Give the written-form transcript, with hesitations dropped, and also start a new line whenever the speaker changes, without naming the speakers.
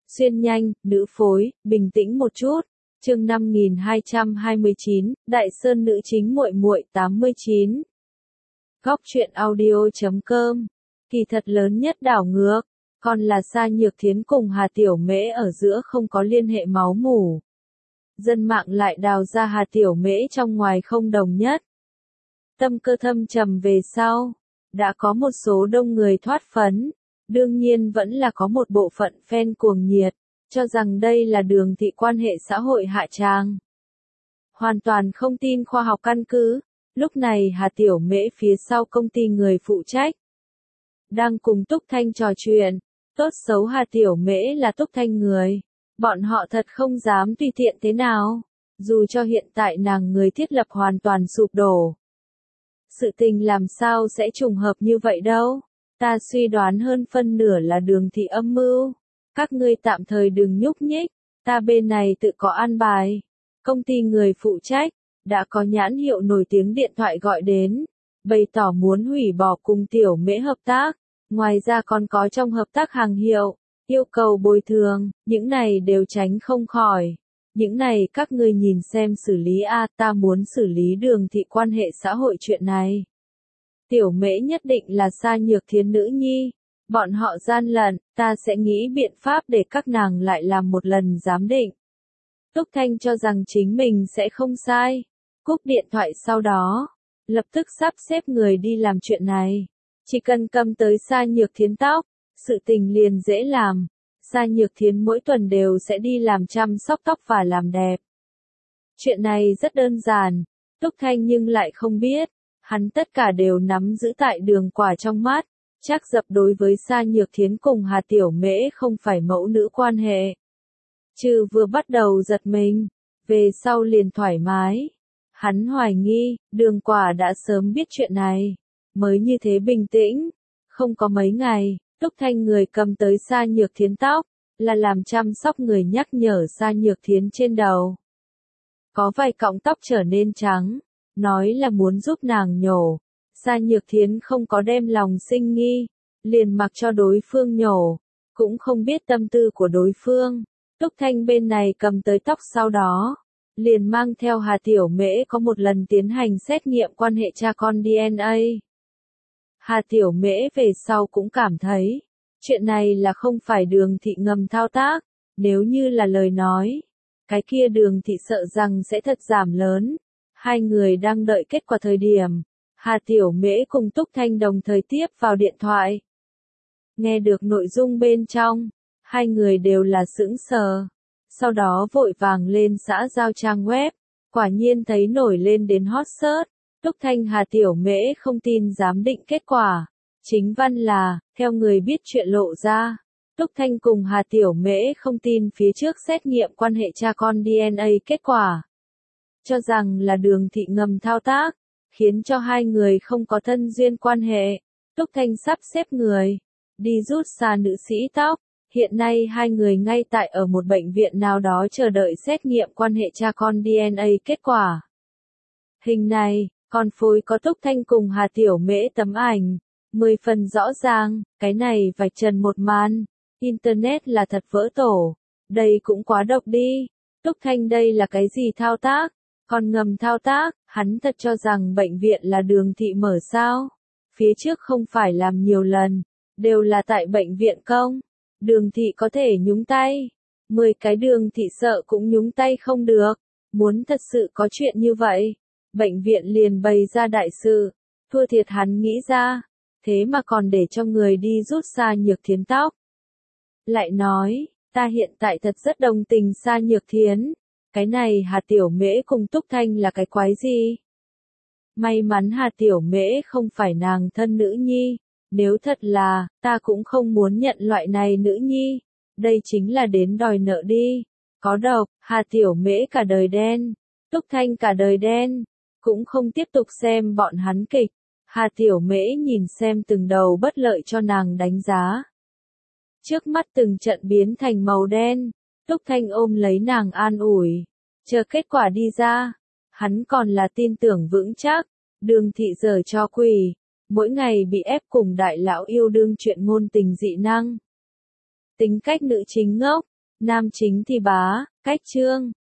Xuyên nhanh, nữ phối, bình tĩnh một chút. Chương 5229, Đại Sơn nữ chính muội muội 89. Góc truyện audio.com. Kỳ thật lớn nhất đảo ngược, còn là Sa Nhược Thiến cùng Hà Tiểu Mễ ở giữa không có liên hệ máu mủ. Dân mạng lại đào ra Hà Tiểu Mễ trong ngoài không đồng nhất. Tâm cơ thâm trầm về sau, đã có một số đông người thoát phấn, đương nhiên vẫn là có một bộ phận fan cuồng nhiệt, cho rằng đây là Đường Thị quan hệ xã hội hạ tràng. Hoàn toàn không tin khoa học căn cứ, lúc này Hà Tiểu Mễ phía sau công ty người phụ trách đang cùng Túc Thanh trò chuyện, tốt xấu Hà Tiểu Mễ là Túc Thanh người, bọn họ thật không dám tùy tiện thế nào, dù cho hiện tại nàng người thiết lập hoàn toàn sụp đổ. Sự tình làm sao sẽ trùng hợp như vậy đâu, ta suy đoán hơn phân nửa là Đường Thị âm mưu, các ngươi tạm thời đừng nhúc nhích, ta bên này tự có an bài. Công ty người phụ trách, đã có nhãn hiệu nổi tiếng điện thoại gọi đến, bày tỏ muốn hủy bỏ cùng Tiểu Mễ hợp tác, ngoài ra còn có trong hợp tác hàng hiệu, yêu cầu bồi thường, những này đều tránh không khỏi. Những này các ngươi nhìn xem xử lý a, ta muốn xử lý Đường Thị quan hệ xã hội chuyện này. Tiểu Mễ nhất định là Sa Nhược Thiến nữ nhi, bọn họ gian lận, ta sẽ nghĩ biện pháp để các nàng lại làm một lần giám định. Túc Thanh cho rằng chính mình sẽ không sai, cúp điện thoại sau đó, lập tức sắp xếp người đi làm chuyện này. Chỉ cần cầm tới Sa Nhược Thiến tóc, sự tình liền dễ làm. Sa Nhược Thiến mỗi tuần đều sẽ đi làm chăm sóc tóc và làm đẹp. Chuyện này rất đơn giản, Túc Thanh nhưng lại không biết, hắn tất cả đều nắm giữ tại Đường Quả trong mắt, chắc dập đối với Sa Nhược Thiến cùng Hà Tiểu Mễ không phải mẫu nữ quan hệ. Trừ vừa bắt đầu giật mình, về sau liền thoải mái. Hắn hoài nghi, Đường Quả đã sớm biết chuyện này, mới như thế bình tĩnh. Không có mấy ngày, Túc Thanh người cầm tới Sa Nhược Thiến tóc, là làm chăm sóc người nhắc nhở Sa Nhược Thiến trên đầu. Có vài cọng tóc trở nên trắng, nói là muốn giúp nàng nhổ. Sa Nhược Thiến không có đem lòng sinh nghi, liền mặc cho đối phương nhổ, cũng không biết tâm tư của đối phương. Túc Thanh bên này cầm tới tóc sau đó, liền mang theo Hà Tiểu Mễ có một lần tiến hành xét nghiệm quan hệ cha con DNA. Hà Tiểu Mễ về sau cũng cảm thấy, chuyện này là không phải Đường Thị ngầm thao tác, nếu như là lời nói, cái kia Đường Thị sợ rằng sẽ thật giảm lớn. Hai người đang đợi kết quả thời điểm, Hà Tiểu Mễ cùng Túc Thanh đồng thời tiếp vào điện thoại. Nghe được nội dung bên trong, hai người đều là sững sờ, sau đó vội vàng lên xã giao trang web, quả nhiên thấy nổi lên đến hot search. Túc Thanh Hà Tiểu Mễ không tin giám định kết quả. Chính văn là, theo người biết chuyện lộ ra, Túc Thanh cùng Hà Tiểu Mễ không tin phía trước xét nghiệm quan hệ cha con DNA kết quả. Cho rằng là Đường Thị ngầm thao tác, khiến cho hai người không có thân duyên quan hệ. Túc Thanh sắp xếp người, đi rút xa nữ sĩ tóc. Hiện nay hai người ngay tại ở một bệnh viện nào đó chờ đợi xét nghiệm quan hệ cha con DNA kết quả. Hình này, còn phối có Túc Thanh cùng Hà Tiểu Mễ tấm ảnh, 10 phần rõ ràng, cái này vạch trần một màn. Internet là thật vỡ tổ, đây cũng quá độc đi. Túc Thanh đây là cái gì thao tác, còn ngầm thao tác, hắn thật cho rằng bệnh viện là Đường Thị mở sao. Phía trước không phải làm nhiều lần, đều là tại bệnh viện công. Đường Thị có thể nhúng tay, 10 cái Đường Thị sợ cũng nhúng tay không được. Muốn thật sự có chuyện như vậy, bệnh viện liền bày ra đại sự, thua thiệt hắn nghĩ ra, thế mà còn để cho người đi rút Sa Nhược Thiến tóc. Lại nói, ta hiện tại thật rất đồng tình Sa Nhược Thiến, cái này Hà Tiểu Mễ cùng Túc Thanh là cái quái gì? May mắn Hà Tiểu Mễ không phải nàng thân nữ nhi, nếu thật là, ta cũng không muốn nhận loại này nữ nhi, đây chính là đến đòi nợ đi. Có độc, Hà Tiểu Mễ cả đời đen, Túc Thanh cả đời đen, cũng không tiếp tục xem bọn hắn kịch. Hà Tiểu Mễ nhìn xem từng đầu bất lợi cho nàng đánh giá. Trước mắt từng trận biến thành màu đen, Túc Thanh ôm lấy nàng an ủi, chờ kết quả đi ra, hắn còn là tin tưởng vững chắc. Đường Thị giở cho quỷ, mỗi ngày bị ép cùng đại lão yêu đương chuyện ngôn tình dị năng. Tính cách nữ chính ngốc, Nam chính thì bá, cách chương.